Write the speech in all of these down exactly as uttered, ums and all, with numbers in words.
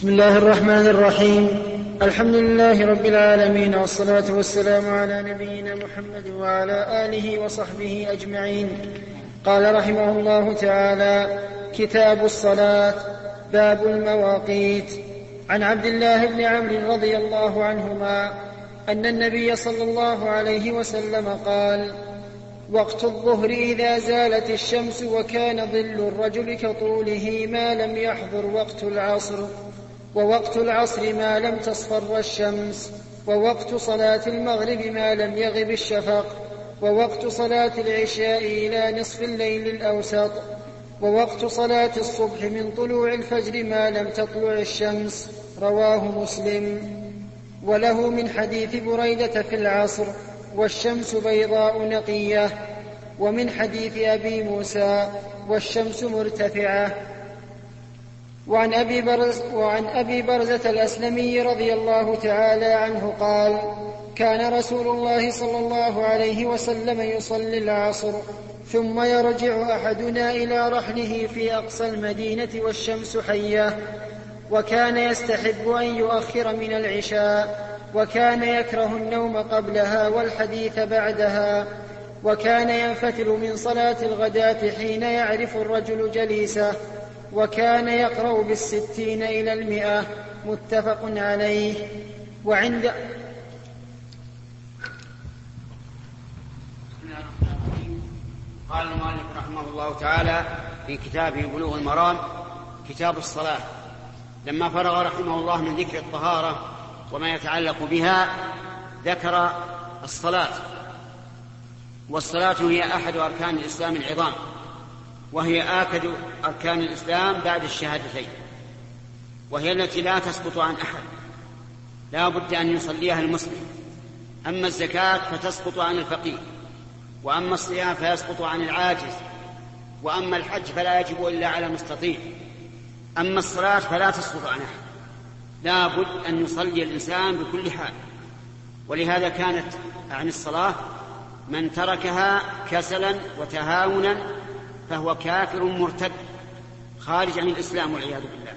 بسم الله الرحمن الرحيم. الحمد لله رب العالمين، والصلاة والسلام على نبينا محمد وعلى آله وصحبه أجمعين. قال رحمه الله تعالى: كتاب الصلاة. باب المواقيت. عن عبد الله بن عمرو رضي الله عنهما أن النبي صلى الله عليه وسلم قال: وقت الظهر إذا زالت الشمس وكان ظل الرجل كطوله ما لم يحضر وقت العصر، ووقت العصر ما لم تصفر الشمس، ووقت صلاة المغرب ما لم يغب الشفق، ووقت صلاة العشاء إلى نصف الليل الأوسط، ووقت صلاة الصبح من طلوع الفجر ما لم تطلع الشمس. رواه مسلم. وله من حديث بريدة في العصر: والشمس بيضاء نقية. ومن حديث أبي موسى: والشمس مرتفعة. وعن أبي, برز وعن أبي برزة الأسلمي رضي الله تعالى عنه قال: كان رسول الله صلى الله عليه وسلم يصلي العصر ثم يرجع أحدنا إلى رحله في أقصى المدينة والشمس حية، وكان يستحب أن يؤخر من العشاء، وكان يكره النوم قبلها والحديث بعدها، وكان ينفتل من صلاة الغداة حين يعرف الرجل جليسه، وكان يقرأ بالستين إلى المئة. متفق عليه. وعند قال المؤلف رحمه الله تعالى في كتابه بلوغ المرام: كتاب الصلاة. لما فرغ رحمه الله من ذكر الطهارة وما يتعلق بها ذكر الصلاة. والصلاة هي أحد أركان الإسلام العظام، وهي آكد أركان الإسلام بعد الشهادتين، وهي التي لا تسقط عن أحد، لا بد أن يصليها المسلم. أما الزكاة فتسقط عن الفقير، وأما الصيام فيسقط عن العاجز، وأما الحج فلا يجب إلا على مستطيع. أما الصلاة فلا تسقط عن أحد، لا بد أن يصلي الإنسان بكل حال. ولهذا كانت عن الصلاة من تركها كسلا وتهاونا فهو كافر مرتد خارج عن الإسلام والعياذ بالله،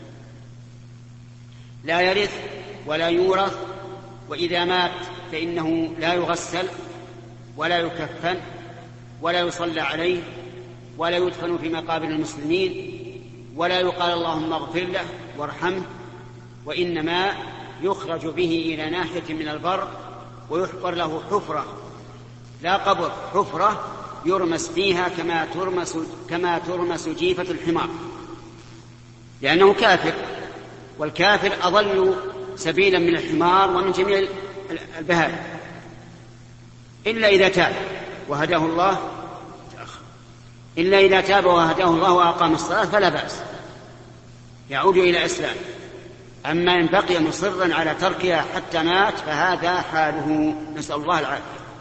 لا يرث ولا يورث، وإذا مات فإنه لا يغسل ولا يكفن ولا يصلى عليه ولا يدفن في مقابر المسلمين ولا يقال اللهم اغفر له وارحمه، وإنما يخرج به إلى ناحية من البر ويحفر له حفرة، لا قبر، حفرة يرمس فيها كما ترمس, كما ترمس جيفة الحمار، لأنه كافر، والكافر أضل سبيلا من الحمار ومن جميع البهائم، إلا إذا تاب وهداه الله إلا إذا تاب وهداه الله وأقام الصلاة فلا بأس، يعود إلى إسلام. أما إن بقي مصرا على تركها حتى مات فهذا حاله، نسأل الله العافية.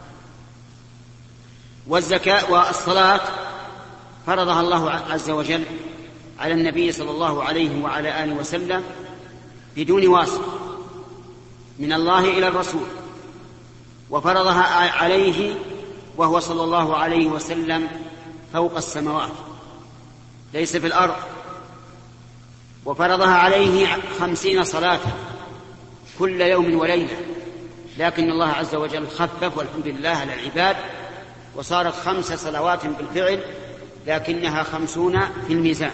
والزكاة والصلاة فرضها الله عز وجل على النبي صلى الله عليه وعلى آله وسلم بدون واسطة من الله إلى الرسول، وفرضها عليه وهو صلى الله عليه وسلم فوق السماوات ليس في الأرض، وفرضها عليه خمسين صلاة كل يوم وليلة، لكن الله عز وجل خفف والحمد لله على العباد وصارت خمس صلوات بالفعل، لكنها خمسون في الميزان.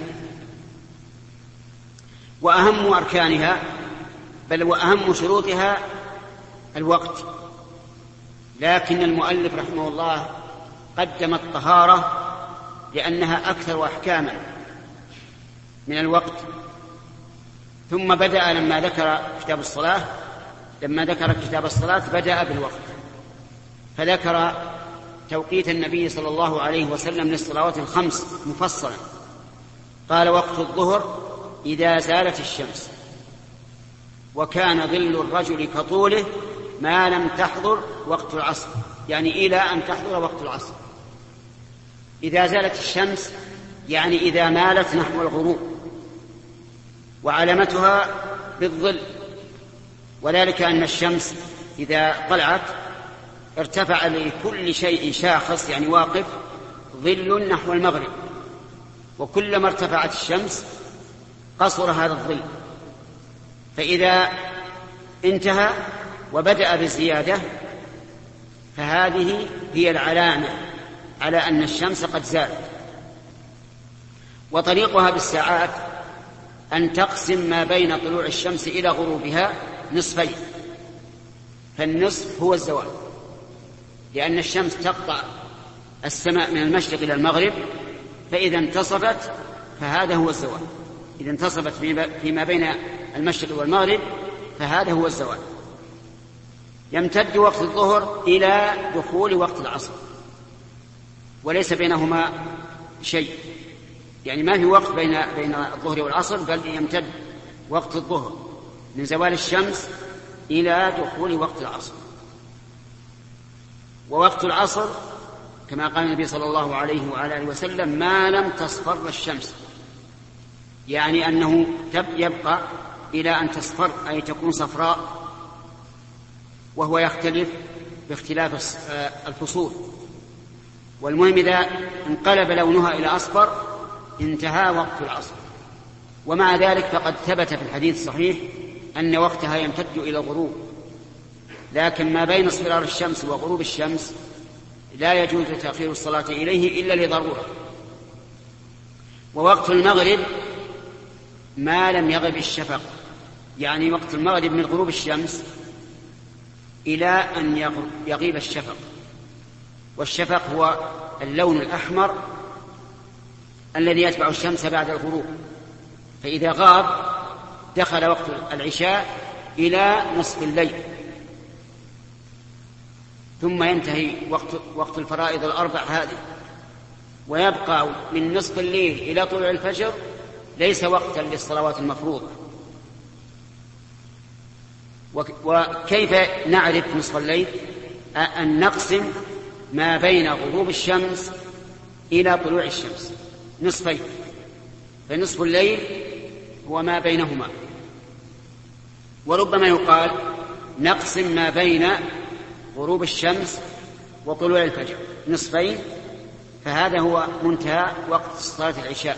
وأهم أركانها بل وأهم شروطها الوقت، لكن المؤلف رحمه الله قدم الطهارة لأنها أكثر أحكاما من الوقت، ثم بدأ لما ذكر كتاب الصلاة لما ذكر كتاب الصلاة بدأ بالوقت، فذكر توقيت النبي صلى الله عليه وسلم للصلوات الخمس مفصلا. قال: وقت الظهر إذا زالت الشمس وكان ظل الرجل كطوله ما لم تحضر وقت العصر، يعني إلى أن تحضر وقت العصر. إذا زالت الشمس يعني إذا مالت نحو الغروب، وعلامتها بالظل، وذلك أن الشمس إذا طلعت ارتفع لكل شيء شاخص يعني واقف ظل نحو المغرب، وكلما ارتفعت الشمس قصر هذا الظل، فإذا انتهى وبدأ بالزيادة فهذه هي العلامة على أن الشمس قد زالت. وطريقها بالساعات أن تقسم ما بين طلوع الشمس إلى غروبها نصفين، فالنصف هو الزوال، لأن الشمس تقطع السماء من المشرق إلى المغرب، فإذا انتصفت فهذا هو الزوال. إذا انتصفت فيما بين المشرق والمغرب فهذا هو الزوال. يمتد وقت الظهر إلى دخول وقت العصر، وليس بينهما شيء، يعني ما في وقت بين بين الظهر والعصر، بل يمتد وقت الظهر من زوال الشمس إلى دخول وقت العصر. ووقت العصر كما قال النبي صلى الله عليه وعلى آله وسلم ما لم تصفر الشمس، يعني أنه يبقى إلى أن تصفر أي تكون صفراء، وهو يختلف باختلاف الفصول. والمهم إذا انقلب لونها إلى أصفر انتهى وقت العصر. ومع ذلك فقد ثبت في الحديث الصحيح أن وقتها يمتد إلى الغروب، لكن ما بين اصفرار الشمس وغروب الشمس لا يجوز تأخير الصلاة إليه إلا لضرورة. ووقت المغرب ما لم يغب الشفق، يعني وقت المغرب من غروب الشمس إلى أن يغيب الشفق، والشفق هو اللون الأحمر الذي يتبع الشمس بعد الغروب، فإذا غاب دخل وقت العشاء إلى نصف الليل، ثم ينتهي وقت, وقت الفرائض الأربع هذه، ويبقى من نصف الليل إلى طلوع الفجر ليس وقتا للصلوات المفروضة. وكيف نعرف نصف الليل؟ أن نقسم ما بين غروب الشمس إلى طلوع الشمس نصفين، فنصف الليل هو ما بينهما. وربما يقال نقسم ما بين غروب الشمس وطلوع الفجر نصفين، فهذا هو منتهى وقت صلاة العشاء.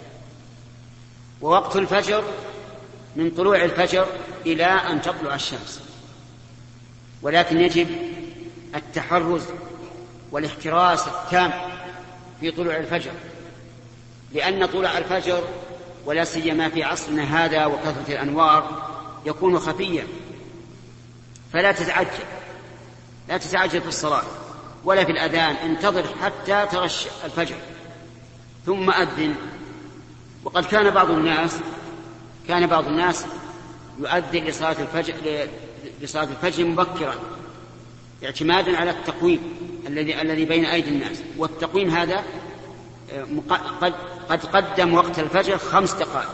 ووقت الفجر من طلوع الفجر إلى أن تطلع الشمس، ولكن يجب التحرز والاحتراس التام في طلوع الفجر، لأن طلوع الفجر ولا سيما في عصرنا هذا وكثرة الأنوار يكون خفيا، فلا تتعجل لا تتعجل في الصلاة ولا في الأذان، انتظر حتى ترى الفجر ثم أذن. وقد كان بعض الناس كان بعض الناس يؤذن لصلاة الفجر لصلاة الفجر مبكرا اعتمادا على التقويم الذي الذي بين أيدي الناس، والتقويم هذا قد قد قدم وقت الفجر خمس دقائق.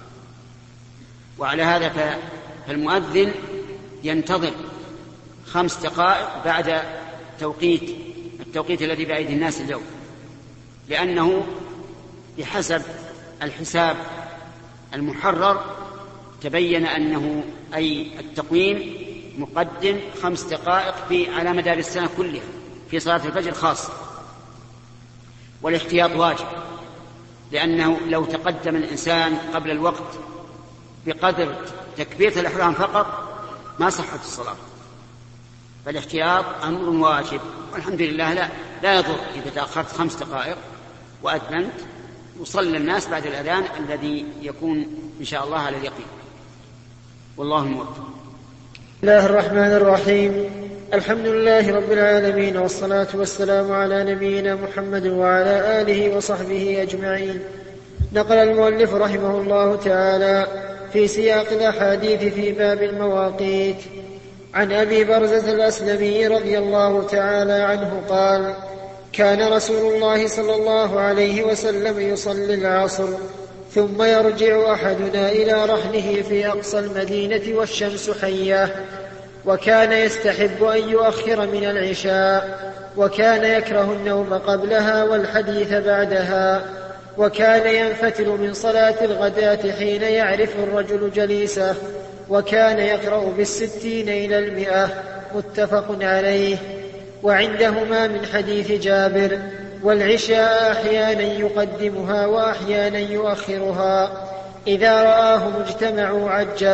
وعلى هذا فالمؤذن ينتظر خمس دقائق بعد توقيت التوقيت الذي بأيدي الناس اليوم، لأنه بحسب الحساب المحرر تبين أنه أي التقويم مقدم خمس دقائق في على مدار السنة كلها في صلاة الفجر خاصة. والاحتياط واجب، لأنه لو تقدم الإنسان قبل الوقت بقدر تكبيرة الإحرام فقط ما صحت الصلاة، فالاحتياط أمر واجب. والحمد لله لا, لا يضر إذا تأخرت خمس دقائق وأذنت وصلى الناس بعد الأذان الذي يكون إن شاء الله على اليقين، والله الموفق. بسم الله الرحمن الرحيم. الحمد لله رب العالمين، والصلاة والسلام على نبينا محمد وعلى آله وصحبه أجمعين. نقل المؤلف رحمه الله تعالى في سياق الأحاديث في باب المواقيت عن أبي برزة الأسلمي رضي الله تعالى عنه قال: كان رسول الله صلى الله عليه وسلم يصلي العصر ثم يرجع أحدنا إلى رحله في أقصى المدينة والشمس حية، وكان يستحب أن يؤخر من العشاء، وكان يكره النوم قبلها والحديث بعدها، وكان ينفتل من صلاة الغداة حين يعرف الرجل جليسه، وكان يقرأ بالستين إلى المئة، متفق عليه. وعندهما من حديث جابر: والعشاء أحيانا يقدمها وأحيانا يؤخرها، إذا رآهم اجتمعوا عجل،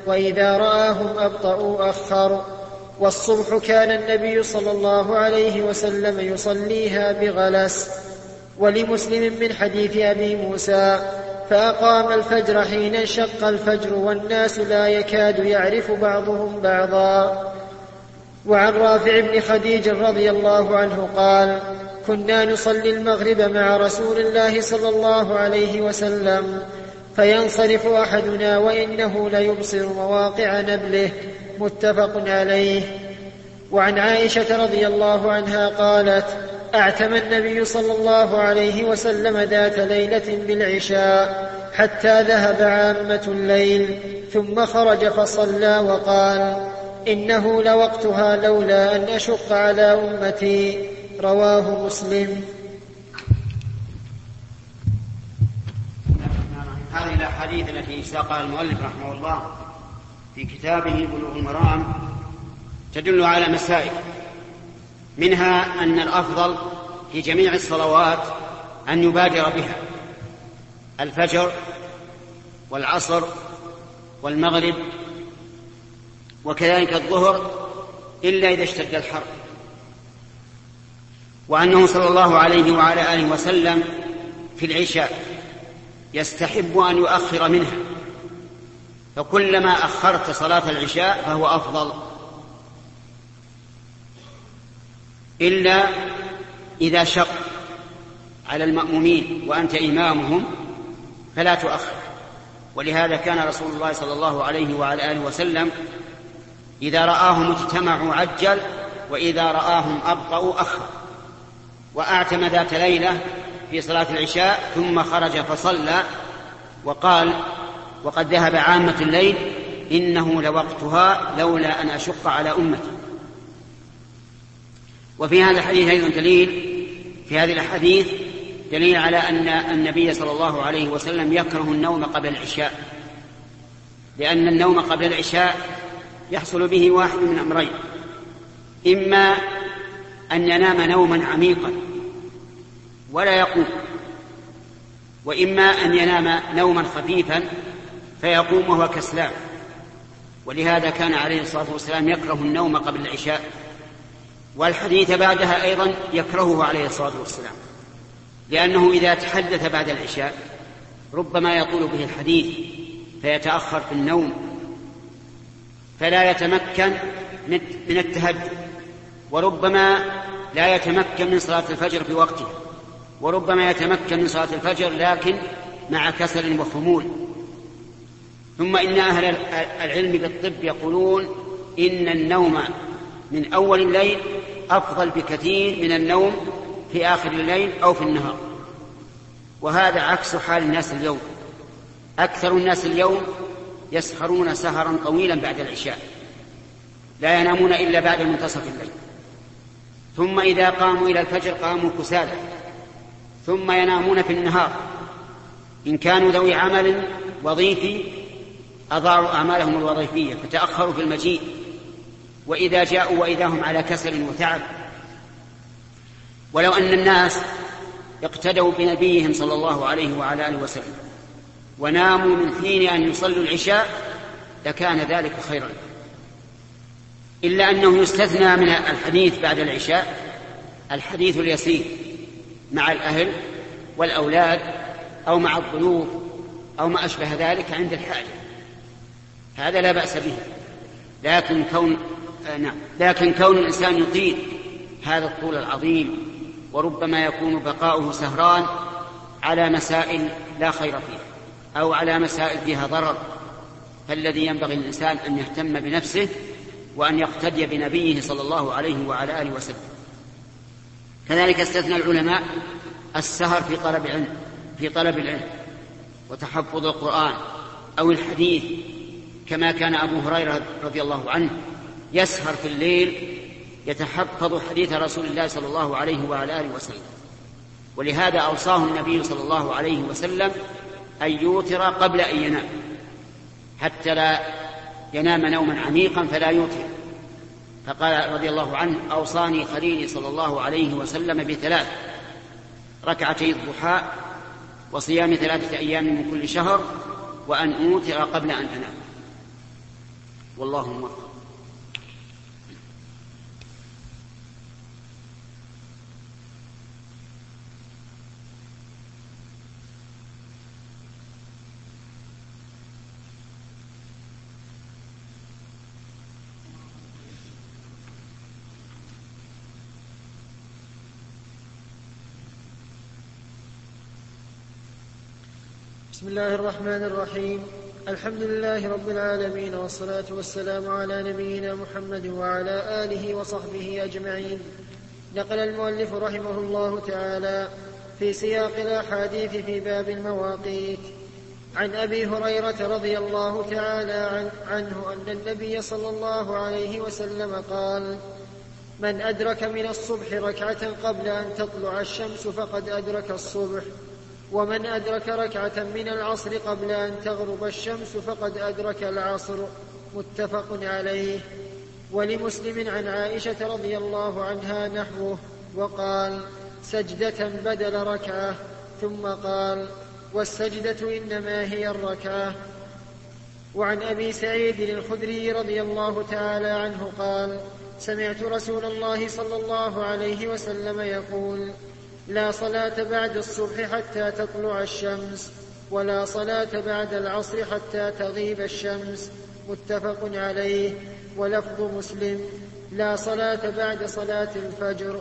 وإذا رآهم أبطأوا أخروا. والصبح كان النبي صلى الله عليه وسلم يصليها بغلس. ولمسلم من حديث أبي موسى: فأقام الفجر حين انشق الفجر والناس لا يكاد يعرف بعضهم بعضا. وعن رافع بن خديج رضي الله عنه قال: كنا نصلي المغرب مع رسول الله صلى الله عليه وسلم فينصرف أحدنا وإنه ليبصر مواقع نبله. متفق عليه. وعن عائشة رضي الله عنها قالت: أعتم النبي صلى الله عليه وسلم ذات ليلة بالعشاء حتى ذهب عامة الليل ثم خرج فصلى وقال: إنه لوقتها لولا أن أشق على أمتي. رواه مسلم. هذه الأحاديث التي ساقها المؤلف رحمه الله في كتابه بلوغ المرام تدل على مسائل، منها أن الأفضل في جميع الصلوات أن يبادر بها: الفجر والعصر والمغرب وكذلك الظهر إلا إذا اشتد الحر. وأنه صلى الله عليه وعلى آله وسلم في العشاء يستحب أن يؤخر منها، فكلما أخرت صلاة العشاء فهو أفضل، إلا إذا شق على المأمومين وأنت إمامهم فلا تؤخر. ولهذا كان رسول الله صلى الله عليه وعلى آله وسلم إذا رآهم اجتمعوا عجل وإذا رآهم أبطأوا أخر. وأعتم ذات ليلة في صلاة العشاء ثم خرج فصلى وقال: وقد ذهب عامة الليل إنه لوقتها لولا أن أشق على أمتي. وفي هذا الحديث أيضا دليل في هذه الحديث دليل على أن النبي صلى الله عليه وسلم يكره النوم قبل العشاء، لأن النوم قبل العشاء يحصل به واحد من أمرين: إما أن ينام نوما عميقا ولا يقوم، وإما أن ينام نوما خفيفا فيقوم وهو كسلان. ولهذا كان عليه الصلاة والسلام يكره النوم قبل العشاء، والحديث بعدها أيضا يكرهه عليه الصلاة والسلام، لأنه إذا تحدث بعد العشاء ربما يطول به الحديث فيتأخر في النوم فلا يتمكن من التهجد، وربما لا يتمكن من صلاة الفجر في وقتها، وربما يتمكن من صلاة الفجر لكن مع كسل وخمول. ثم إن أهل العلم بالطب يقولون إن النوم من أول الليل أفضل بكثير من النوم في آخر الليل أو في النهار، وهذا عكس حال الناس اليوم. أكثر الناس اليوم يسهرون سهرا طويلا بعد العشاء، لا ينامون إلا بعد منتصف الليل، ثم إذا قاموا إلى الفجر قاموا كسالى، ثم ينامون في النهار. إن كانوا ذوي عمل وظيفي أضاعوا أعمالهم الوظيفية فتأخروا في المجيء، وإذا جاءوا وإذا هم على كسل وتعب. ولو أن الناس اقتدوا بنبيهم صلى الله عليه وعلى آله وسلم وناموا من حين أن يصلوا العشاء لكان ذلك خيرا، إلا أنه يستثنى من الحديث بعد العشاء الحديث اليسير مع الأهل والأولاد أو مع الضيوف أو ما أشبه ذلك عند الحاجة، هذا لا بأس به. لكن كون آه نعم لكن كون الإنسان يطيل هذا الطول العظيم وربما يكون بقاؤه سهران على مسائل لا خير فيها أو على مسائل فيها ضرر، فالذي ينبغي الإنسان أن يهتم بنفسه وأن يقتدي بنبيه صلى الله عليه وعلى آله وسلم. كذلك استثنى العلماء السهر في طلب العلم في طلب العلم وتحفظ القرآن أو الحديث، كما كان أبو هريرة رضي الله عنه يسهر في الليل يتحفظ حديث رسول الله صلى الله عليه وعلى آله وسلم. ولهذا أوصاه النبي صلى الله عليه وسلم أن يوتر قبل أن ينام حتى لا ينام نوما عميقا فلا يوتر. فقال رضي الله عنه: أوصاني خليلي صلى الله عليه وسلم بثلاث: ركعتي الضحى وصيام ثلاثة أيام من كل شهر وأن أوتر قبل أن أنام. والله موفق. بسم الله الرحمن الرحيم. الحمد لله رب العالمين، والصلاة والسلام على نبينا محمد وعلى آله وصحبه أجمعين. نقل المؤلف رحمه الله تعالى في سياق الأحاديث في باب المواقيت عن أبي هريرة رضي الله تعالى عنه أن النبي صلى الله عليه وسلم قال: من أدرك من الصبح ركعة قبل أن تطلع الشمس فقد أدرك الصبح، ومن أدرك ركعة من العصر قبل أن تغرب الشمس فقد أدرك العصر. متفق عليه. ولمسلم عن عائشة رضي الله عنها نحوه، وقال: سجدة بدل ركعة، ثم قال: والسجدة إنما هي الركعة. وعن أبي سعيد الخدري رضي الله تعالى عنه قال: سمعت رسول الله صلى الله عليه وسلم يقول: لا صلاة بعد الصبح حتى تطلع الشمس، ولا صلاة بعد العصر حتى تغيب الشمس. متفق عليه. ولفظ مسلم: لا صلاة بعد صلاة الفجر.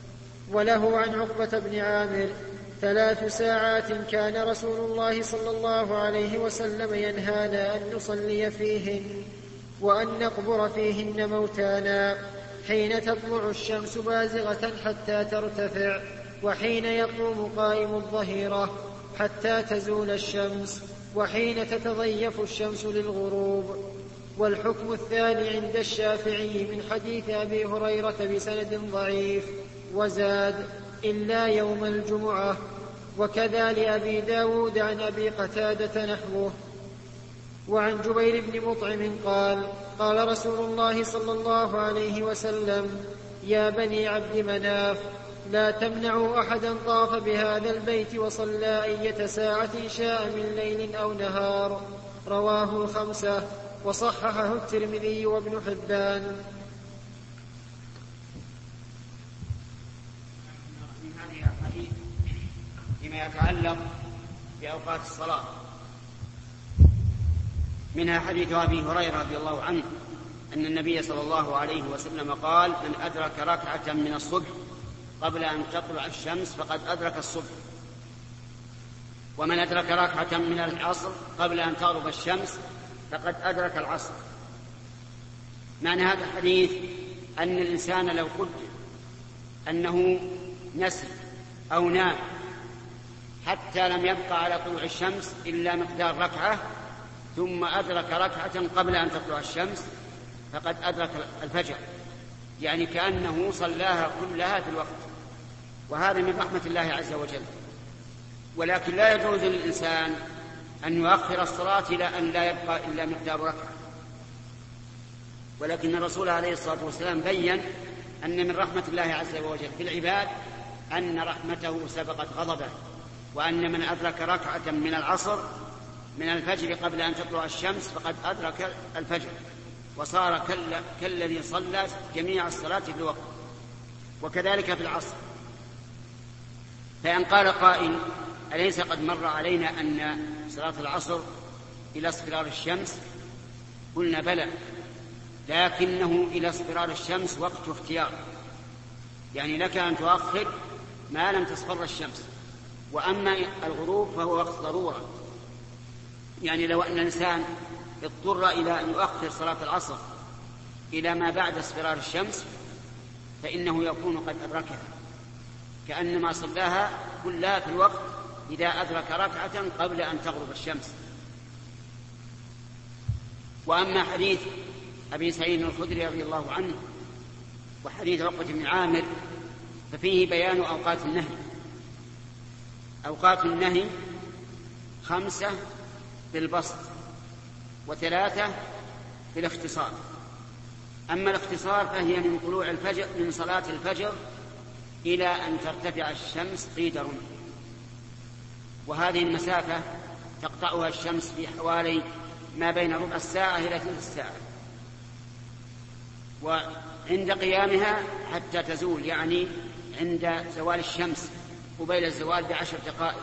وله عن عقبة بن عامر: ثلاث ساعات كان رسول الله صلى الله عليه وسلم ينهانا أن نصلي فيهن وأن نقبر فيهن موتانا، حين تطلع الشمس بازغة حتى ترتفع، وحين يقوم قائم الظهيرة حتى تزول الشمس، وحين تتضيف الشمس للغروب. والحكم الثاني عند الشافعي من حديث أبي هريرة بسند ضعيف، وزاد: إلا يوم الجمعة. وكذا لأبي داود عن أبي قتادة نحوه. وعن جبير بن مطعم قال: قال رسول الله صلى الله عليه وسلم: يا بني عبد مناف، لا تمنعوا أحدا طاف بهذا البيت وصلى أية ساعة شاء من ليل أو نهار. رواه الخمسة، وصححه الترمذي وابن حبان. من هذه الحديث فيما يتعلق بأوقات الصلاة، منها حديث أبي هريرة رضي الله عنه أن النبي صلى الله عليه وسلم قال: من أدرك ركعة من الصبح قبل أن تطلع الشمس فقد أدرك الصبح، ومن أدرك ركعة من العصر قبل أن تغرب الشمس فقد أدرك العصر. معنى هذا الحديث أن الإنسان لو قدر أنه نسي أو نام حتى لم يبقى على طلوع الشمس إلا مقدار ركعة، ثم أدرك ركعة قبل أن تطلع الشمس فقد أدرك الفجر، يعني كأنه صلاها كلها في الوقت، وهذا من رحمة الله عز وجل. ولكن لا يجوز للإنسان أن يؤخر الصلاة إلى أن لا يبقى إلا مقدار ركعة، ولكن الرسول عليه الصلاة والسلام بيّن أن من رحمة الله عز وجل في العباد أن رحمته سبقت غضبه، وأن من أدرك ركعة من العصر من الفجر قبل أن تطلع الشمس فقد أدرك الفجر، وصار كالذي صلى جميع الصلاة في الوقت. وكذلك في العصر. فإن قال قائل: أليس قد مر علينا أن صلاة العصر إلى اصفرار الشمس؟ قلنا بلى، لكنه إلى اصفرار الشمس وقت اختيار، يعني لك أن تؤخر ما لم تصفر الشمس. وأما الغروب فهو وقت ضرورة، يعني لو أن الإنسان اضطر إلى أن يؤخر صلاة العصر إلى ما بعد اصفرار الشمس فإنه يكون قد أدركها، كأنما صلاها كلها في الوقت إذا أدرك ركعة قبل أن تغرب الشمس. وأما حديث أبي سعيد الخدري رضي الله عنه وحديث عقبة بن عامر ففيه بيان أوقات النهي. أوقات النهي خمسة بالبسط وثلاثة بالاختصار. أما الاختصار فهي من طلوع الفجر من صلاة الفجر إلى أن ترتفع الشمس قيدر، وهذه المسافة تقطعها الشمس في حوالي ما بين ربع الساعة إلى ثلث الساعة، وعند قيامها حتى تزول، يعني عند زوال الشمس قبيل الزوال بعشر دقائق.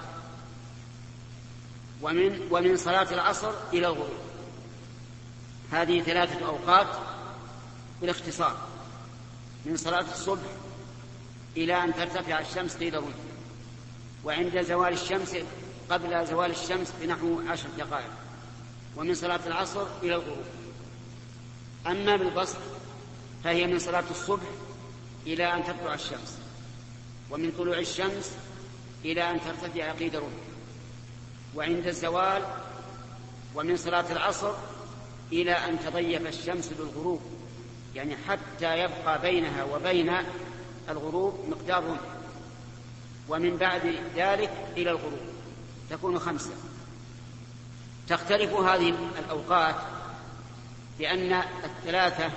ومن, ومن صلاة العصر إلى الغروب. هذه ثلاثة أوقات بالاختصار: من صلاة الصبح إلى أن ترتفع الشمس قيل رمح، وعند زوال الشمس قبل زوال الشمس بنحو عشر دقائق، ومن صلاة العصر إلى الغروب. أما بالبسط فهي من صلاة الصبح إلى أن تطلع الشمس، ومن طلوع الشمس إلى أن ترتفع قيد رمح، وعند الزوال، ومن صلاة العصر إلى أن تضيف الشمس للغروب، يعني حتى يبقى بينها وبين الغروب مقدار رمح، ومن بعد ذلك إلى الغروب تكون خمسة. تختلف هذه الأوقات لأن الثلاثة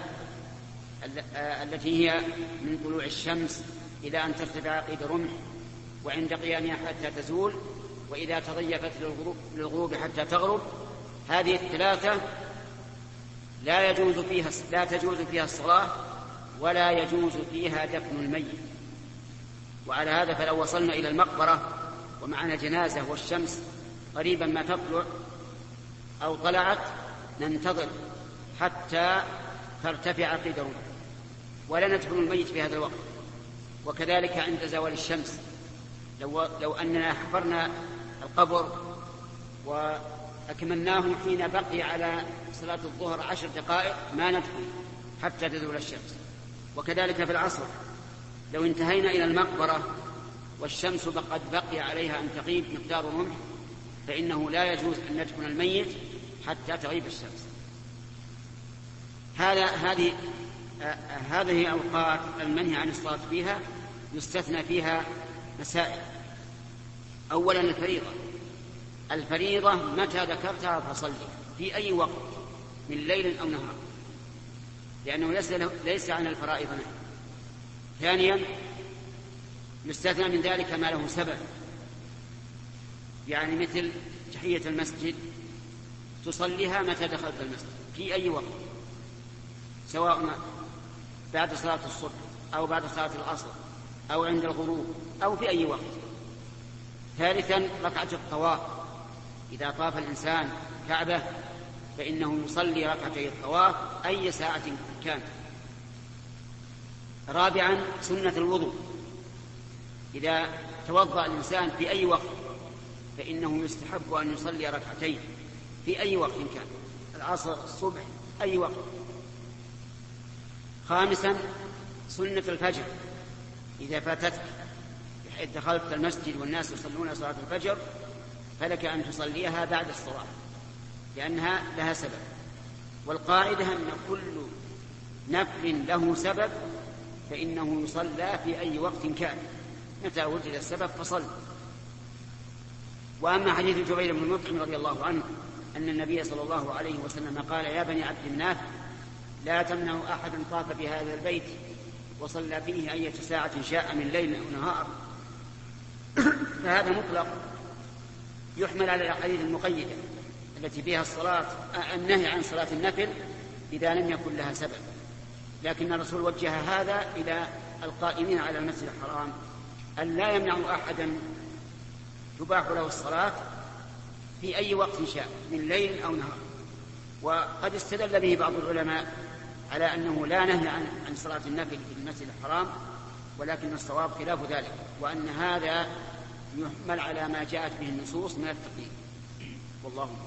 التي هي من طلوع الشمس إلى أن ترتفع قيد رمح، وعند قيامها حتى تزول، وإذا تضيفت للغروب حتى تغرب، هذه الثلاثة لا يجوز فيها لا تجوز فيها الصلاة ولا يجوز فيها دفن الميت. وعلى هذا فلو وصلنا إلى المقبرة ومعنا جنازة والشمس قريبا ما تطلع أو طلعت، ننتظر حتى ترتفع قيد رمح ولا ندفن الميت في هذا الوقت. وكذلك عند زوال الشمس، لو, لو أننا حفرنا القبر وأكملناه حين بقي على صلاة الظهر عشر دقائق ما ندفن حتى تزول الشمس. وكذلك في العصر لو انتهينا إلى المقبرة والشمس قد بقي عليها أن تغيب مقدار رمح، فإنه لا يجوز أن ندفن الميت حتى تغيب الشمس. هذا هذه آه هذه أوقات المنهي عن الصلاة فيها يستثنى فيها مسائل. أولا الفريضة. الفريضة متى ذكرتها فصلي في أي وقت من ليل أو نهار، لأنه ليس, ليس عن الفرائض نهي. ثانيا يستثنى من ذلك ما له سبب، يعني مثل تحية المسجد تصليها متى دخلت المسجد في أي وقت، سواء بعد صلاة الصبح أو بعد صلاة العصر أو عند الغروب أو في أي وقت. ثالثا ركعة الطواف، إذا طاف الإنسان كعبة فإنه يصلي ركعتي الطواف أي ساعة كانت. رابعا سنة الوضوء، إذا توضأ الإنسان في أي وقت فإنه يستحب أن يصلي ركعتين في أي وقت كان، العصر الصبح أي وقت. خامسا سنة الفجر، إذا فاتتك بحيث دخلت المسجد والناس يصلون صلاة الفجر فلك أن تصليها بعد الصلاة لأنها لها سبب. والقاعدة أن كل نفل له سبب فإنه يصلى في أي وقت كان، متى وجد السبب فصل. وأما حديث جبير بن مطعم رضي الله عنه أن النبي صلى الله عليه وسلم قال: يا بني عبد مناف لا تمنعوا أحد طاف بهذا البيت وصلى فيه أية ساعة شاء من ليل أو نهار، فهذا مطلق يحمل على الأحاديث المقيدة التي فيها الصلاة النهي عن صلاة النفل إذا لم يكن لها سبب. لكن الرسول وجه هذا إلى القائمين على المسجد الحرام أن لا يمنعوا أحدا تباح له الصلاة في أي وقت شاء من ليل أو نهار. وقد استدل به بعض العلماء على أنه لا نهي عن عن صلاة النفل في المسجد الحرام، ولكن الصواب خلاف ذلك، وأن هذا يحمل على ما جاءت به النصوص من التقييد. والله أعلم.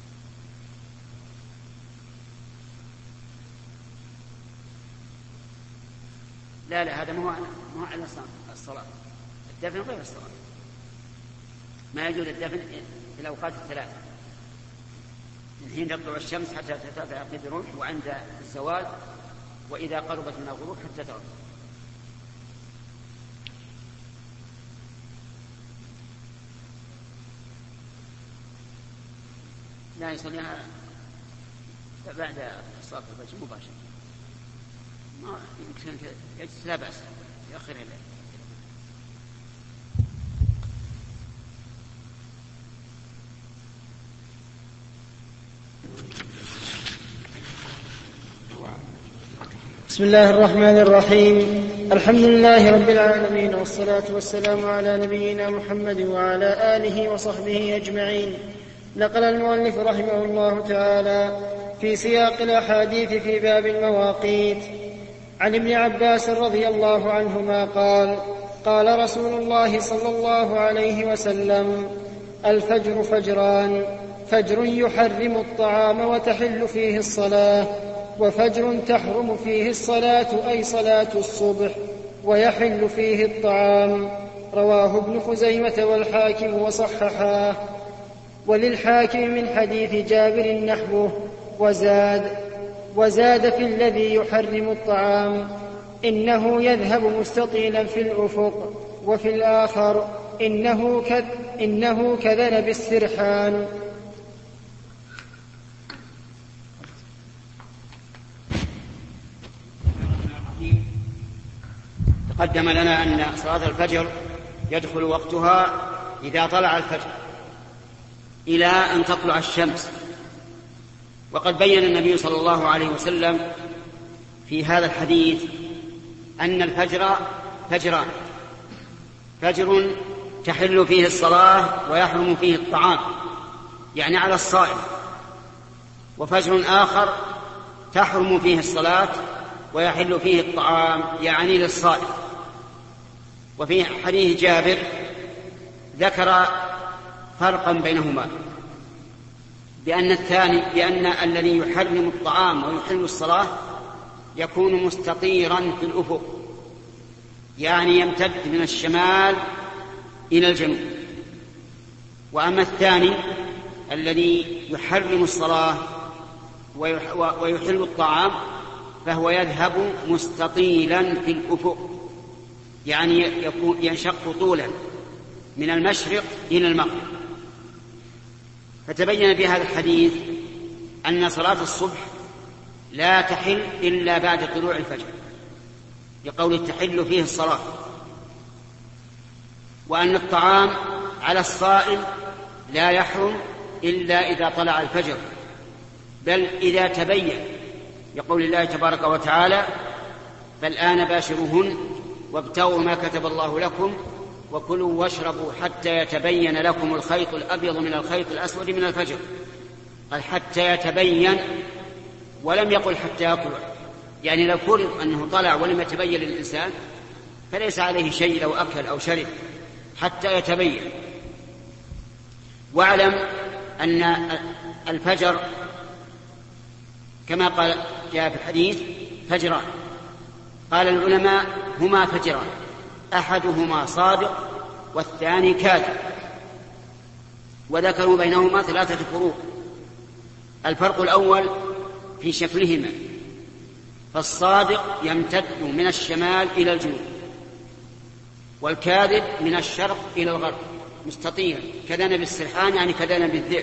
لا لا هذا ما هو على الصلاة، الدفن غير الصلاة، ما يجوز الدفن في الأوقات الثلاثة من حين تطلع الشمس حتى ترتفع قيد الرمح، وعند الزوال، وإذا قربت من الغروب حتى تغرب. لا يصليها بعد صلاة الفجر مباشرة، ما يمكن يجلس لا بأس يأخر الليل. Wow. بسم الله الرحمن الرحيم. الحمد لله رب العالمين، والصلاة والسلام على نبينا محمد وعلى آله وصحبه أجمعين. نقل المؤلف رحمه الله تعالى في سياق الأحاديث في باب المواقيت عن ابن عباس رضي الله عنهما قال: قال رسول الله صلى الله عليه وسلم: الفجر فجران، فجر يحرم الطعام وتحل فيه الصلاة، وفجر تحرم فيه الصلاة أي صلاة الصبح ويحل فيه الطعام. رواه ابن خزيمة والحاكم وصححاه. وللحاكم من حديث جابر نحوه، وزاد وزاد في الذي يحرم الطعام: إنه يذهب مستطيلا في الأفق، وفي الآخر: إنه, كذ إنه كذنب السرحان. تقدم لنا أن صلاة الفجر يدخل وقتها إذا طلع الفجر إلى أن تطلع الشمس. وقد بين النبي صلى الله عليه وسلم في هذا الحديث أن الفجر فجران: فجر تحل فيه الصلاة ويحرم فيه الطعام، يعني على الصائم، وفجر آخر تحرم فيه الصلاة ويحل فيه الطعام، يعني للصائم. وفي حديث جابر ذكر فرقا بينهما، بأن الثاني بأن الذي يحرم الطعام ويحل الصلاة يكون مستطيرا في الأفق، يعني يمتد من الشمال إلى الجنوب. وأما الثاني الذي يحرم الصلاة ويحل الطعام فهو يذهب مستطيلا في الأفق، يعني يكون ينشق طولا من المشرق إلى المغرب. فتبين في هذا الحديث أن صلاة الصبح لا تحل إلا بعد طلوع الفجر، لقول تحل فيه الصلاة، وأن الطعام على الصائم لا يحرم إلا إذا طلع الفجر، بل إذا تبين، يقول الله تبارك وتعالى: فالآن باشروهن وابتغوا ما كتب الله لكم وكلوا واشربوا حتى يتبين لكم الخيط الأبيض من الخيط الأسود من الفجر. قال حتى يتبين، ولم يقل حتى يطلع، يعني لو فرض أنه طلع ولم يتبين للإنسان فليس عليه شيء لو أكل أو شرب حتى يتبين. واعلم أن الفجر كما قال جاء في الحديث فجران. قال العلماء: هما فجران، أحدهما صادق والثاني كاذب، وذكروا بينهما ثلاثة فروق. الفرق الأول في شكلهما، فالصادق يمتد من الشمال إلى الجنوب، والكاذب من الشرق إلى الغرب مستطيلا كذنب السرحان، يعني كذنب الذئب.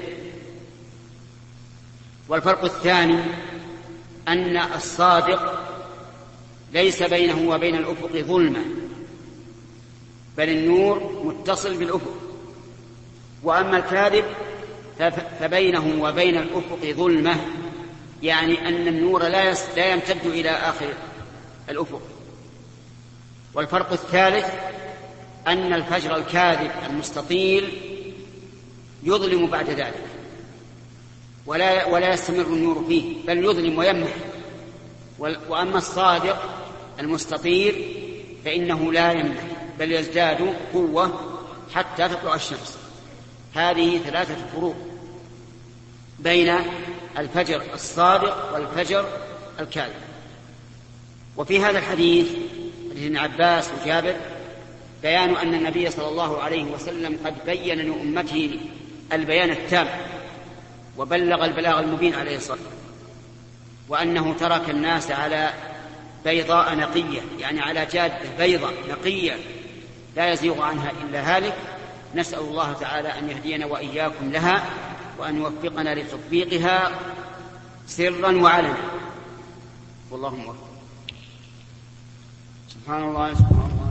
والفرق الثاني أن الصادق ليس بينه وبين الأفق ظلمة، بل النور متصل بالأفق. وأما الكاذب فبينه وبين الأفق ظلمة، يعني أن النور لا يمتد إلى آخر الأفق. والفرق الثالث أن الفجر الكاذب المستطيل يظلم بعد ذلك، ولا, ولا يستمر النور فيه، بل يظلم ويمح. وأما الصادق المستطير فإنه لا يمح، بل يزداد قوة حتى تطلع الشمس. هذه ثلاثة فروق بين الفجر الصادق والفجر الكاذب. وفي هذا الحديث ابن عباس وجابر بيان أن النبي صلى الله عليه وسلم قد بين لأمته البيان التام وبلغ البلاغ المبين عليه الصلاة والسلام، وأنه ترك الناس على بيضاء نقية، يعني على جادة بيضاء نقية لا يزيغ عنها إلا هالك. نسأل الله تعالى أن يهدينا وإياكم لها، وأن يوفقنا لتطبيقها سرا وعلنا. والله موفق. سبحان الله سبحان الله.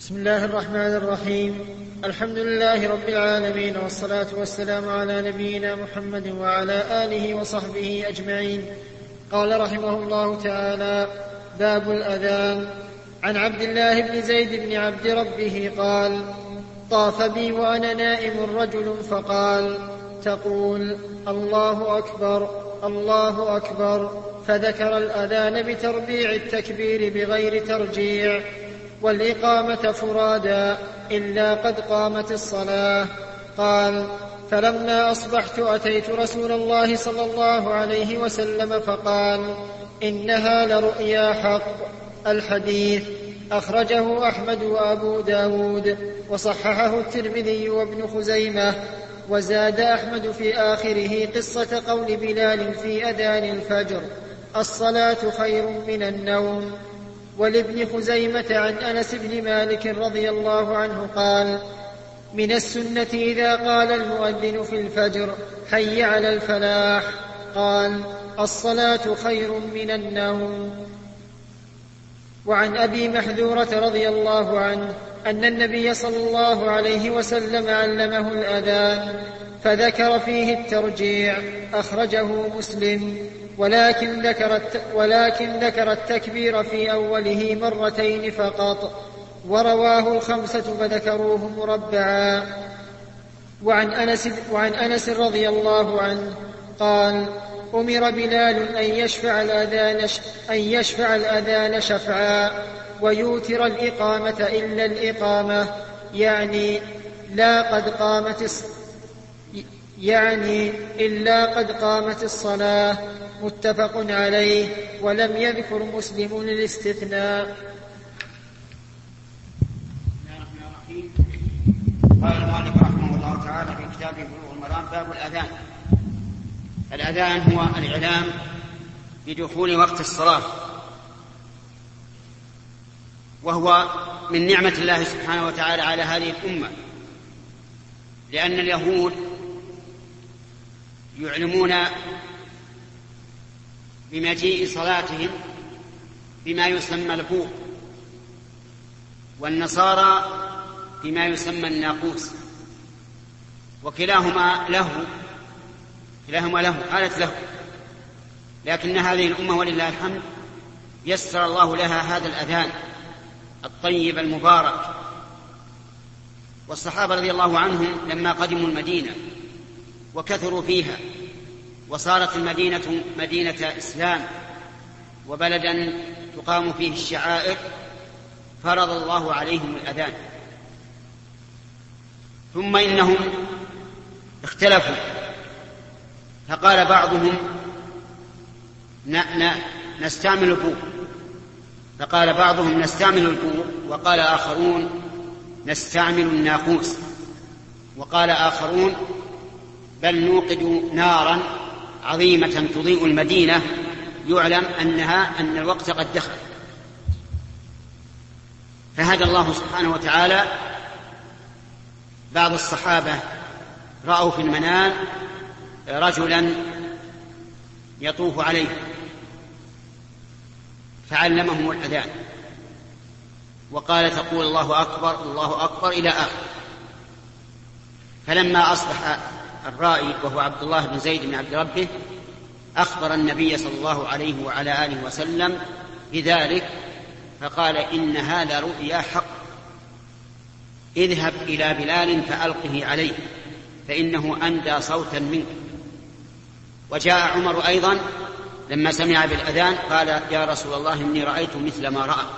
بسم الله الرحمن الرحيم. الحمد لله رب العالمين، والصلاة والسلام على نبينا محمد وعلى آله وصحبه أجمعين. قال رحمه الله تعالى: باب الأذان. عن عبد الله بن زيد بن عبد ربه قال: طاف بي وأنا نائم رجل فقال: تقول الله أكبر الله أكبر، فذكر الأذان بتربيع التكبير بغير ترجيع، والإقامة فرادا إلا قد قامت الصلاة. قال: فلما أصبحت أتيت رسول الله صلى الله عليه وسلم فقال: إنها لرؤيا حق. الحديث أخرجه أحمد وأبو داود وصححه الترمذي وابن خزيمة. وزاد أحمد في آخره قصة قول بلال في أذان الفجر: الصلاة خير من النوم. ولابن خزيمة عن أنس بن مالك رضي الله عنه قال: من السنة إذا قال المؤذن في الفجر: حي على الفلاح، قال: الصلاة خير من النوم. وعن أبي محذورة رضي الله عنه أن النبي صلى الله عليه وسلم علمه الأذان فذكر فيه الترجيع. أخرجه مسلم، ولكن ذكر, ولكن ذكر التكبير في أوله مرتين فقط، ورواه الخمسة فذكروه مربعا. وعن أنس, وعن أنس رضي الله عنه قال: أمر بلال أن يشفع الأذان, أن يشفع الأذان شفعا، ويوتر الإقامة إلا الإقامة، يعني لا قد قامت يعني إلا قد قامت الصلاة. متفق عليه، ولم يذكر مسلم الاستثناء. قال المؤلف رحمه الله تعالى في كتابه بلوغ المرام: باب الأذان. الأذان هو الإعلام بدخول وقت الصلاة، وهو من نعمة الله سبحانه وتعالى على هذه الأمة، لأن اليهود يعلمون بمجيء صلاتهم بما يسمى البوق، والنصارى بما يسمى الناقوس، وكلاهما له كلاهما له حالة له، لكن هذه الأمة ولله الحمد يسر الله لها هذا الأذان الطيب المبارك. والصحابة رضي الله عنهم لما قدموا المدينة وكثروا فيها وصارت المدينة مدينة إسلام وبلدا تقام فيه الشعائر، فرض الله عليهم الأذان. ثم إنهم اختلفوا، فقال بعضهم نستعمل البوق، فقال بعضهم نستعمل البوق، وقال آخرون نستعمل الناقوس، وقال آخرون بل نوقد نارا عظيمة تضيء المدينة يعلم أنها أن الوقت قد دخل. فهدى الله سبحانه وتعالى بعض الصحابة رأوا في المنام رجلا يطوف عليه فعلمهم الأذان، وقال: تقول الله أكبر الله أكبر إلى آخر. فلما أصبح الرائي وهو عبد الله بن زيد بن عبد ربه أخبر النبي صلى الله عليه وعلى آله وسلم بذلك، فقال: إن هذا رؤيا حق، اذهب إلى بلال فألقه عليه فإنه أندى صوتا منك. وجاء عمر أيضا لما سمع بالأذان قال: يا رسول الله إني رأيت مثل ما رأى.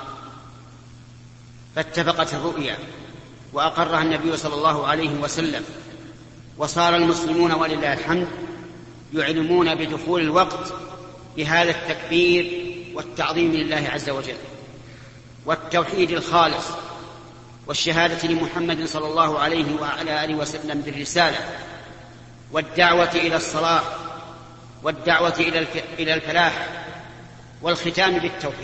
فاتفقت الرؤيا وأقرها النبي صلى الله عليه وسلم، وصار المسلمون ولله الحمد يعلمون بدخول الوقت بهذا التكبير والتعظيم لله عز وجل، والتوحيد الخالص، والشهادة لمحمد صلى الله عليه وعلى آله وسلم بالرسالة، والدعوة إلى الصلاة، والدعوة إلى الفلاح، والختام بالتوحيد.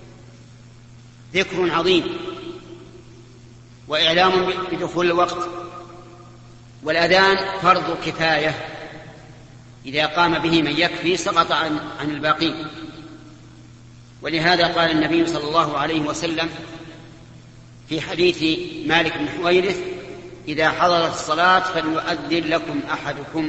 ذكر عظيم وإعلام بدخول الوقت. والأذان فرض كفاية، إذا قام به من يكفي سقط عن, عن الباقين. ولهذا قال النبي صلى الله عليه وسلم في حديث مالك بن حويرث: إذا حضرت الصلاة فليؤذن لكم أحدكم.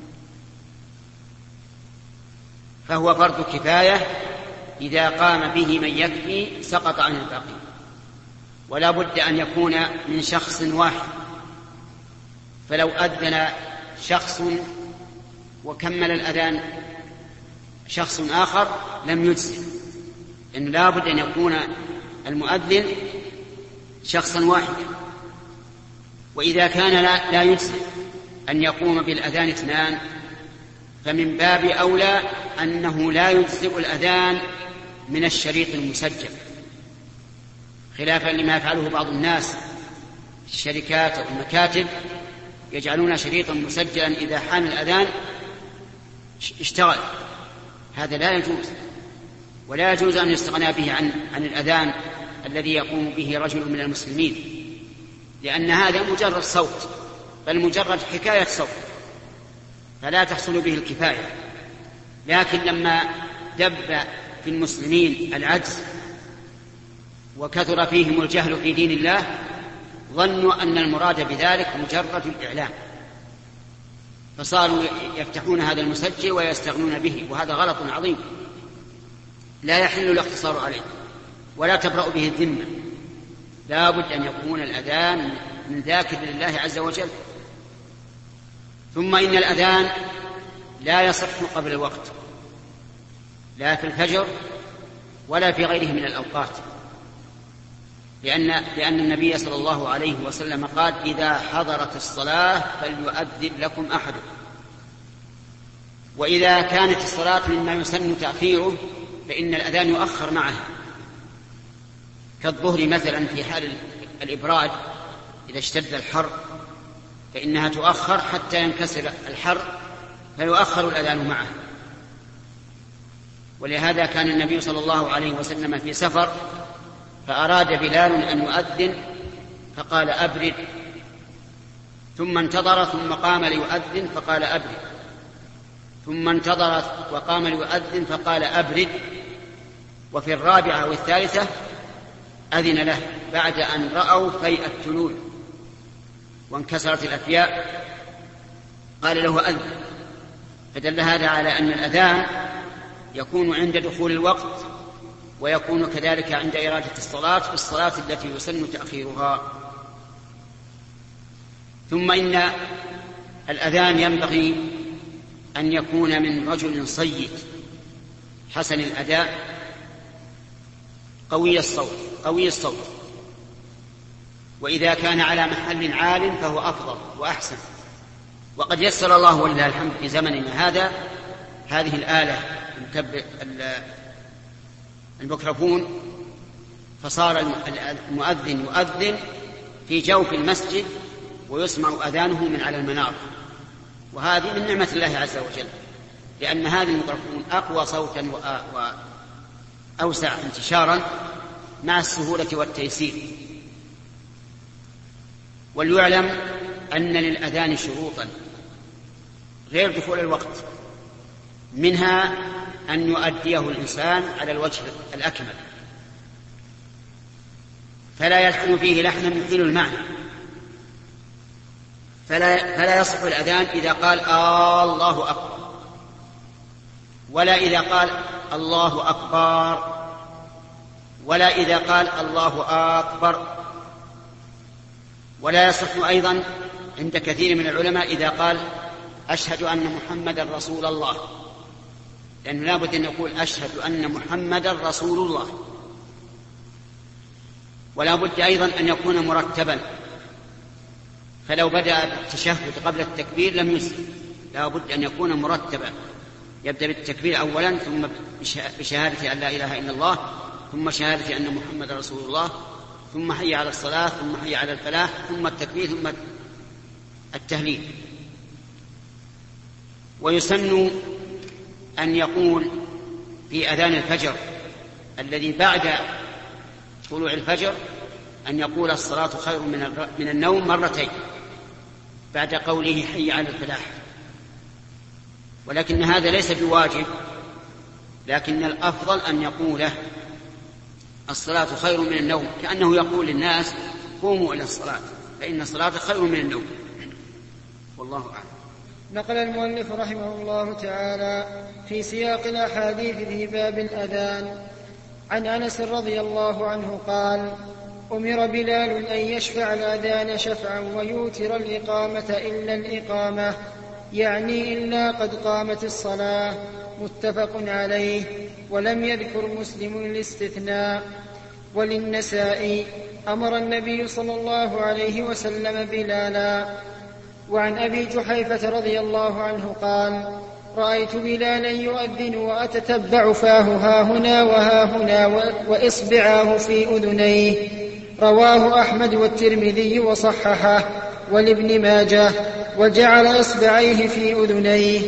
فهو فرض كفاية، إذا قام به من يكفي سقط عن الباقي، ولا بد أن يكون من شخص واحد. فلو أذن شخص وكمل الأذان شخص آخر لم يجزئ، إن لا بد أن يكون المؤذن شخصا واحدا. وإذا كان لا, لا يجزئ أن يقوم بالأذان اثنان، فمن باب أولى أنه لا يجزئ الأذان من الشريط المسجل، خلافا لما يفعله بعض الناس في الشركات أو المكاتب، يجعلون شريطا مسجلا إذا حان الأذان اشتغل. هذا لا يجوز، ولا يجوز أن يستغنى به عن, عن الأذان الذي يقوم به رجل من المسلمين، لأن هذا مجرد صوت، بل مجرد حكاية صوت، فلا تحصل به الكفاية. لكن لما دب في المسلمين العجز وكثر فيهم الجهل في دين الله، ظنوا أن المراد بذلك مجرد الإعلام، فصاروا يفتحون هذا المسجل ويستغنون به، وهذا غلط عظيم لا يحل الاقتصار عليه ولا تبرأ به الذمة. لا بد أن يكون الأذان من ذاكر لله عز وجل. ثم إن الأذان لا يصح قبل الوقت، لا في الفجر ولا في غيره من الأوقات، لأن, لأن النبي صلى الله عليه وسلم قال: إذا حضرت الصلاة فليؤذن لكم أحدكم. وإذا كانت الصلاة مما يسن تأخيره فإن الأذان يؤخر معها، كالظهر مثلا في حال الإبراد إذا اشتد الحر فإنها تؤخر حتى ينكسر الحر فيؤخر الأذان معه. ولهذا كان النبي صلى الله عليه وسلم في سفر فأراد بلال أن يؤذن فقال: أبرد، ثم انتظر ثم قام ليؤذن فقال: أبرد، ثم انتظر وقام ليؤذن فقال: أبرد. وفي الرابعة والثالثة أذن له بعد أن رأوا فيء التلول وانكسرت الأفياء، قال له: أذن. فدل هذا على أن الأذان يكون عند دخول الوقت، ويكون كذلك عند إرادة الصلاة في الصلاة التي يسن تأخيرها. ثم إن الأذان ينبغي أن يكون من رجل صيت حسن الأداء قوي الصوت قوي الصوت وإذا كان على محل عال فهو أفضل وأحسن. وقد يسر الله ولله الحمد في زمننا هذا هذه الآلة الميكروفون، فصار المؤذن يؤذن في جوف المسجد ويسمع أذانه من على المنار، وهذه من نعمة الله عز وجل، لأن هذا الميكروفون أقوى صوتا وأوسع انتشارا مع السهولة والتيسير. وليعلم أن للأذان شروطا غير دخول الوقت، منها أن يؤديه الإنسان على الوجه الأكمل، فلا يلحن فيه لحنا يحيل المعنى، فلا, فلا يصح الأذان إذا قال آه الله أكبر، ولا إذا قال الله أكبر، ولا إذا قال الله أكبر. ولا يصح أيضا عند كثير من العلماء إذا قال أشهد أن محمدا رسول الله، لأنه لا بد أن يقول أشهد أن محمدا رسول الله. ولا بد أيضا أن يكون مرتبا، فلو بدأ بالتشهد قبل التكبير لم يسلم، لا بد أن يكون مرتبا، يبدأ بالتكبير أولا ثم بشهادة أن لا إله إلا الله، ثم شهادة أن محمدا رسول الله، ثم حي على الصلاة، ثم حي على الفلاح، ثم التكبير، ثم التهليل. ويسن أن يقول في أذان الفجر الذي بعد طلوع الفجر أن يقول الصلاة خير من النوم مرتين بعد قوله حي على الفلاح، ولكن هذا ليس بواجب، لكن الأفضل أن يقوله الصلاة خير من النوم، كأنه يقول للناس قوموا إلى الصلاة فإن الصلاة خير من النوم. والله أعلم. نقل المؤلف رحمه الله تعالى في سياق الأحاديث في باب الأذان عن أنس رضي الله عنه قال: أمر بلال أن يشفع الأذان شفعا ويوتر الإقامة إلا الإقامة، يعني إلا قد قامت الصلاة، متفق عليه، ولم يذكر مسلم الاستثناء. وللنسائي: أمر النبي صلى الله عليه وسلم بلالا. وعن أبي جحيفة رضي الله عنه قال: رأيت بلالا يؤذن وأتتبع فاه هاهنا وهاهنا وإصبعاه في أذنيه. رواه أحمد والترمذي وصححه، ولابن ماجه، وجعل إصبعيه في أذنيه.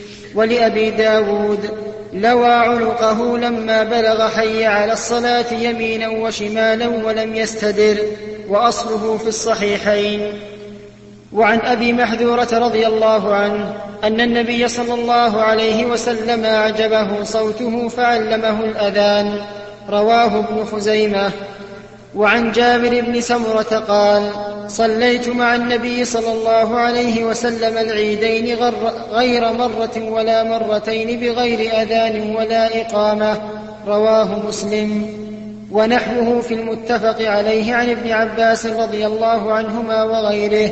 ولأبي داود: لوى عنقه لما بلغ حي على الصلاة يمينا وشمالا ولم يستدر، وأصله في الصحيحين. وعن أبي محذورة رضي الله عنه أن النبي صلى الله عليه وسلم أعجبه صوته فعلمه الأذان. رواه ابن خزيمة. وعن جابر بن سمرة قال: صليت مع النبي صلى الله عليه وسلم العيدين غير مرة ولا مرتين بغير أذان ولا إقامة. رواه مسلم. ونحوه في المتفق عليه عن ابن عباس رضي الله عنهما وغيره.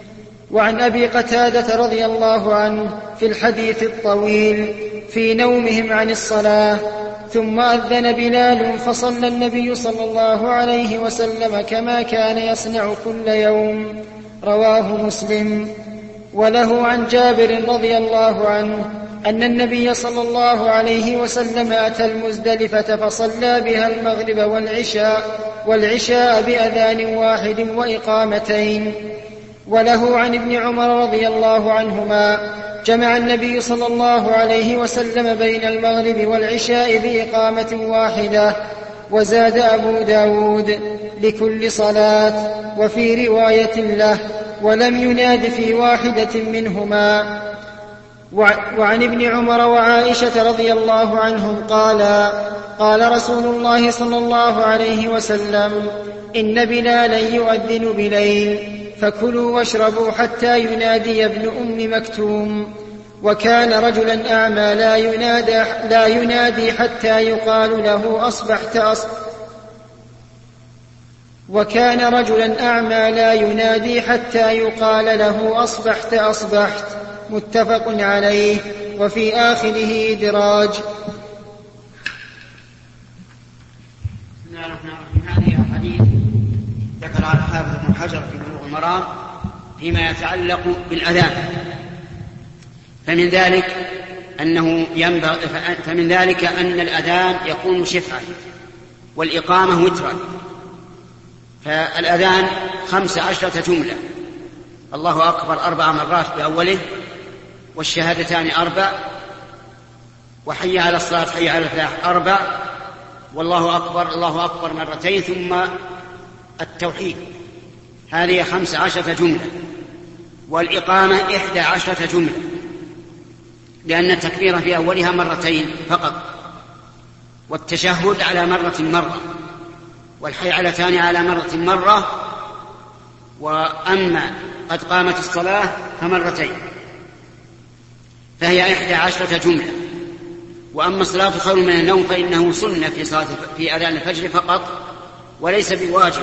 وعن أبي قتادة رضي الله عنه في الحديث الطويل في نومهم عن الصلاة: ثم أذن بلال فصلى النبي صلى الله عليه وسلم كما كان يصنع كل يوم. رواه مسلم. وله عن جابر رضي الله عنه أن النبي صلى الله عليه وسلم أتى المزدلفة فصلى بها المغرب والعشاء والعشاء بأذان واحد وإقامتين. وله عن ابن عمر رضي الله عنهما: جمع النبي صلى الله عليه وسلم بين المغرب والعشاء بإقامة واحدة. وزاد أبو داود: لكل صلاة. وفي رواية له: ولم يناد في واحدة منهما. وعن ابن عمر وعائشة رضي الله عنهم قالا: قال رسول الله صلى الله عليه وسلم: إن بلالا يؤذن بليل، فكلوا واشربوا حتى ينادي ابن أم مكتوم. وكان رجلا أعمى لا ينادي, لا ينادي حتى يقال له أصبحت أصبحت وكان رجلا أعمى لا ينادي حتى يقال له أصبحت أصبحت. متفق عليه. وفي آخره إدراج. بسم الله الرحمن الرحيم. هذه الحديث ذكرها الحافظ ابن حجر في بلوغ المرام فيما يتعلق بالأذان، فمن ذلك أنه ينبغي فمن ذلك أن الأذان يكون شفعا والإقامة وترا. فالأذان خمس عشرة جملة: الله أكبر أربع مرات بأوله، والشهادتان أربع، وحي على الصلاة حي على الفلاح أربع، والله أكبر الله أكبر مرتين، ثم التوحيد. هذه خمس عشرة جملة. والإقامة إحدى عشرة جملة، لأن التكبير في أولها مرتين فقط، والتشهد على مرة مرة، والحيعلتان على مرة مرة، وأما قد قامت الصلاة فمرتين، فهي إحدى عشرة جملة. وأما الصلاة خير من النوم فإنه سنة في صلاة في أذان الفجر فقط وليس بواجب.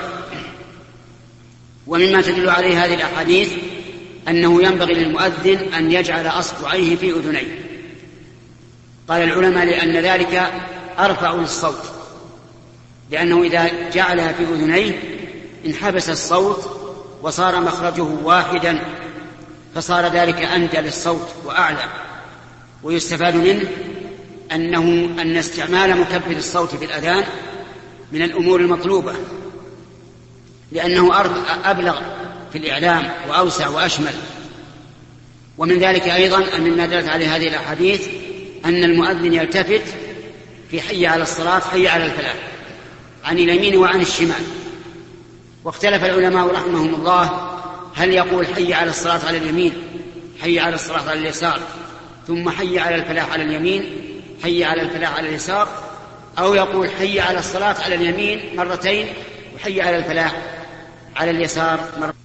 ومما تدل عليه هذه الأحاديث أنه ينبغي للمؤذن أن يجعل أصبعيه في أذنيه. قال العلماء لأن ذلك أرفع للصوت، لأنه إذا جعلها في أذنيه انحبس الصوت وصار مخرجه واحدا، فصار ذلك أندى للصوت وأعلى. ويستفاد منه أنه أن استعمال مكبر الصوت في الأذان من الأمور المطلوبة، لأنه أبلغ في الإعلام وأوسع وأشمل. ومن ذلك أيضا أن مما دلت عليه هذه الأحاديث أن المؤذن يلتفت في حي على الصلاة حي على الفلاح عن اليمين وعن الشمال. واختلف العلماء رحمهم الله هل يقول حي على الصلاة على اليمين، حي على الصلاة على اليسار، ثم حي على الفلاح على اليمين، حي على الفلاح على اليسار، أو يقول حي على الصلاة على اليمين مرتين وحي على الفلاح على اليسار مرة.